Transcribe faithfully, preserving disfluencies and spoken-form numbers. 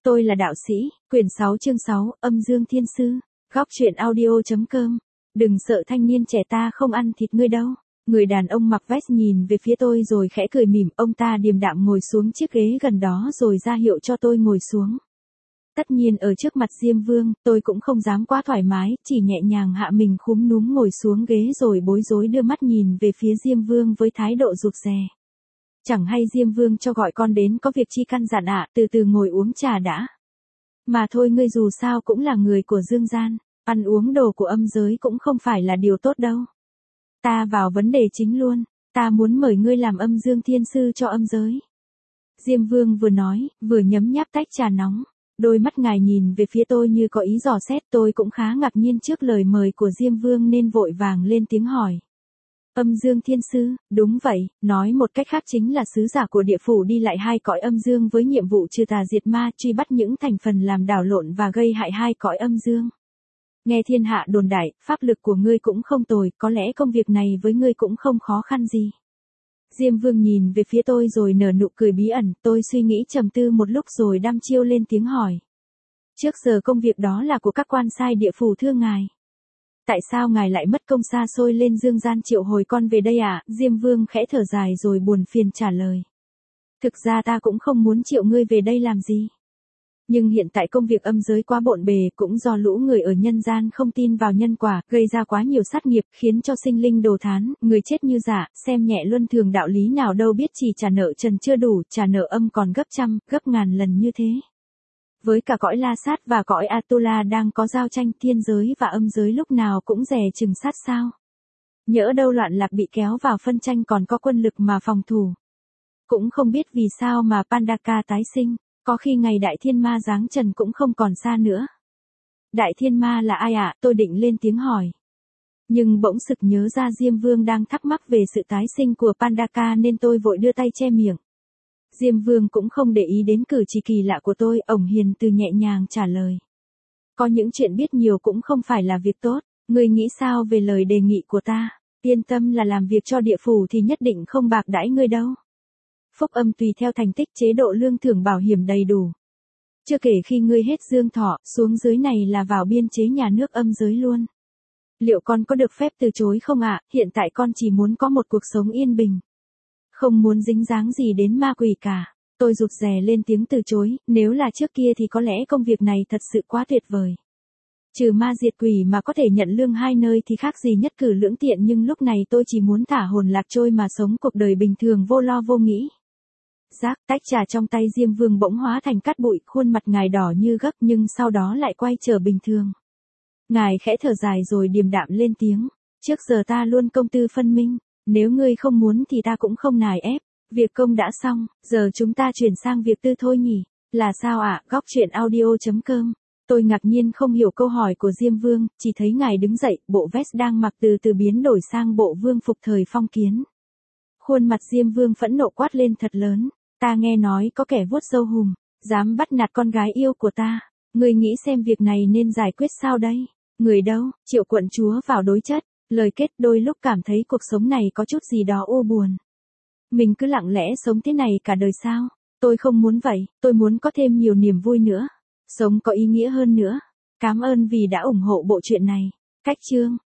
Tôi là đạo sĩ, quyển sáu chương sáu, âm dương thiên sư, góc truyện audio.com. Đừng sợ thanh niên trẻ, ta không ăn thịt ngươi đâu. Người đàn ông mặc vest nhìn về phía tôi rồi khẽ cười mỉm, ông ta điềm đạm ngồi xuống chiếc ghế gần đó rồi ra hiệu cho tôi ngồi xuống. Tất nhiên ở trước mặt Diêm Vương, tôi cũng không dám quá thoải mái, chỉ nhẹ nhàng hạ mình khúm núm ngồi xuống ghế rồi bối rối đưa mắt nhìn về phía Diêm Vương với thái độ rụt rè. Chẳng hay Diêm Vương cho gọi con đến có việc chi căn dặn ạ, từ từ ngồi uống trà đã. Mà thôi, ngươi dù sao cũng là người của dương gian, ăn uống đồ của âm giới cũng không phải là điều tốt đâu. Ta vào vấn đề chính luôn, ta muốn mời ngươi làm âm dương thiên sư cho âm giới. Diêm Vương vừa nói, vừa nhấm nháp tách trà nóng. Đôi mắt ngài nhìn về phía tôi như có ý dò xét, tôi cũng khá ngạc nhiên trước lời mời của Diêm Vương nên vội vàng lên tiếng hỏi. Âm dương thiên sư, đúng vậy, nói một cách khác chính là sứ giả của địa phủ đi lại hai cõi âm dương với nhiệm vụ trừ tà diệt ma, truy bắt những thành phần làm đảo lộn và gây hại hai cõi âm dương. Nghe thiên hạ đồn đại, pháp lực của ngươi cũng không tồi, có lẽ công việc này với ngươi cũng không khó khăn gì. Diêm Vương nhìn về phía tôi rồi nở nụ cười bí ẩn, tôi suy nghĩ trầm tư một lúc rồi đăm chiêu lên tiếng hỏi. Trước giờ công việc đó là của các quan sai địa phủ thưa ngài. Tại sao ngài lại mất công xa xôi lên dương gian triệu hồi con về đây ạ? À? Diêm Vương khẽ thở dài rồi buồn phiền trả lời. Thực ra ta cũng không muốn triệu ngươi về đây làm gì. Nhưng hiện tại công việc âm giới quá bộn bề, cũng do lũ người ở nhân gian không tin vào nhân quả, gây ra quá nhiều sát nghiệp, khiến cho sinh linh đồ thán, người chết như giả, xem nhẹ luân thường đạo lý nào đâu biết chỉ trả nợ trần chưa đủ, trả nợ âm còn gấp trăm, gấp ngàn lần như thế. Với cả cõi La Sát và cõi Atula đang có giao tranh, thiên giới và âm giới lúc nào cũng dè chừng sát sao. Nhỡ đâu loạn lạc bị kéo vào phân tranh còn có quân lực mà phòng thủ. Cũng không biết vì sao mà Pandaka tái sinh. Có khi ngày đại thiên ma giáng trần cũng không còn xa nữa. Đại thiên ma là ai ạ? À? Tôi định lên tiếng hỏi. Nhưng bỗng sực nhớ ra Diêm Vương đang thắc mắc về sự tái sinh của Pandaka nên tôi vội đưa tay che miệng. Diêm Vương cũng không để ý đến cử chỉ kỳ lạ của tôi, ổng hiền từ nhẹ nhàng trả lời. Có những chuyện biết nhiều cũng không phải là việc tốt, ngươi nghĩ sao về lời đề nghị của ta? Yên tâm là làm việc cho địa phủ thì nhất định không bạc đãi ngươi đâu. Phúc âm tùy theo thành tích, chế độ lương thưởng bảo hiểm đầy đủ. Chưa kể khi ngươi hết dương thọ, xuống dưới này là vào biên chế nhà nước âm giới luôn. Liệu con có được phép từ chối không ạ? À? Hiện tại con chỉ muốn có một cuộc sống yên bình. Không muốn dính dáng gì đến ma quỷ cả. Tôi rụt rè lên tiếng từ chối, nếu là trước kia thì có lẽ công việc này thật sự quá tuyệt vời. Trừ ma diệt quỷ mà có thể nhận lương hai nơi thì khác gì nhất cử lưỡng tiện, nhưng lúc này tôi chỉ muốn thả hồn lạc trôi mà sống cuộc đời bình thường vô lo vô nghĩ. Rác, tách trà trong tay Diêm Vương bỗng hóa thành cát bụi, khuôn mặt ngài đỏ như gấc nhưng sau đó lại quay trở bình thường. Ngài khẽ thở dài rồi điềm đạm lên tiếng, trước giờ ta luôn công tư phân minh, nếu ngươi không muốn thì ta cũng không nài ép, việc công đã xong, giờ chúng ta chuyển sang việc tư thôi nhỉ, là sao ạ? À? Góc truyện audio.com. Tôi ngạc nhiên không hiểu câu hỏi của Diêm Vương, chỉ thấy ngài đứng dậy, bộ vest đang mặc từ từ biến đổi sang bộ vương phục thời phong kiến. Khuôn mặt Diêm Vương phẫn nộ quát lên thật lớn. Ta nghe nói có kẻ vuốt râu hùm, dám bắt nạt con gái yêu của ta. Ngươi nghĩ xem việc này nên giải quyết sao đây? Người đâu? Triệu quận chúa vào đối chất. Lời kết, đôi lúc cảm thấy cuộc sống này có chút gì đó u buồn. Mình cứ lặng lẽ sống thế này cả đời sao? Tôi không muốn vậy, tôi muốn có thêm nhiều niềm vui nữa. Sống có ý nghĩa hơn nữa. Cảm ơn vì đã ủng hộ bộ truyện này. Cách chương.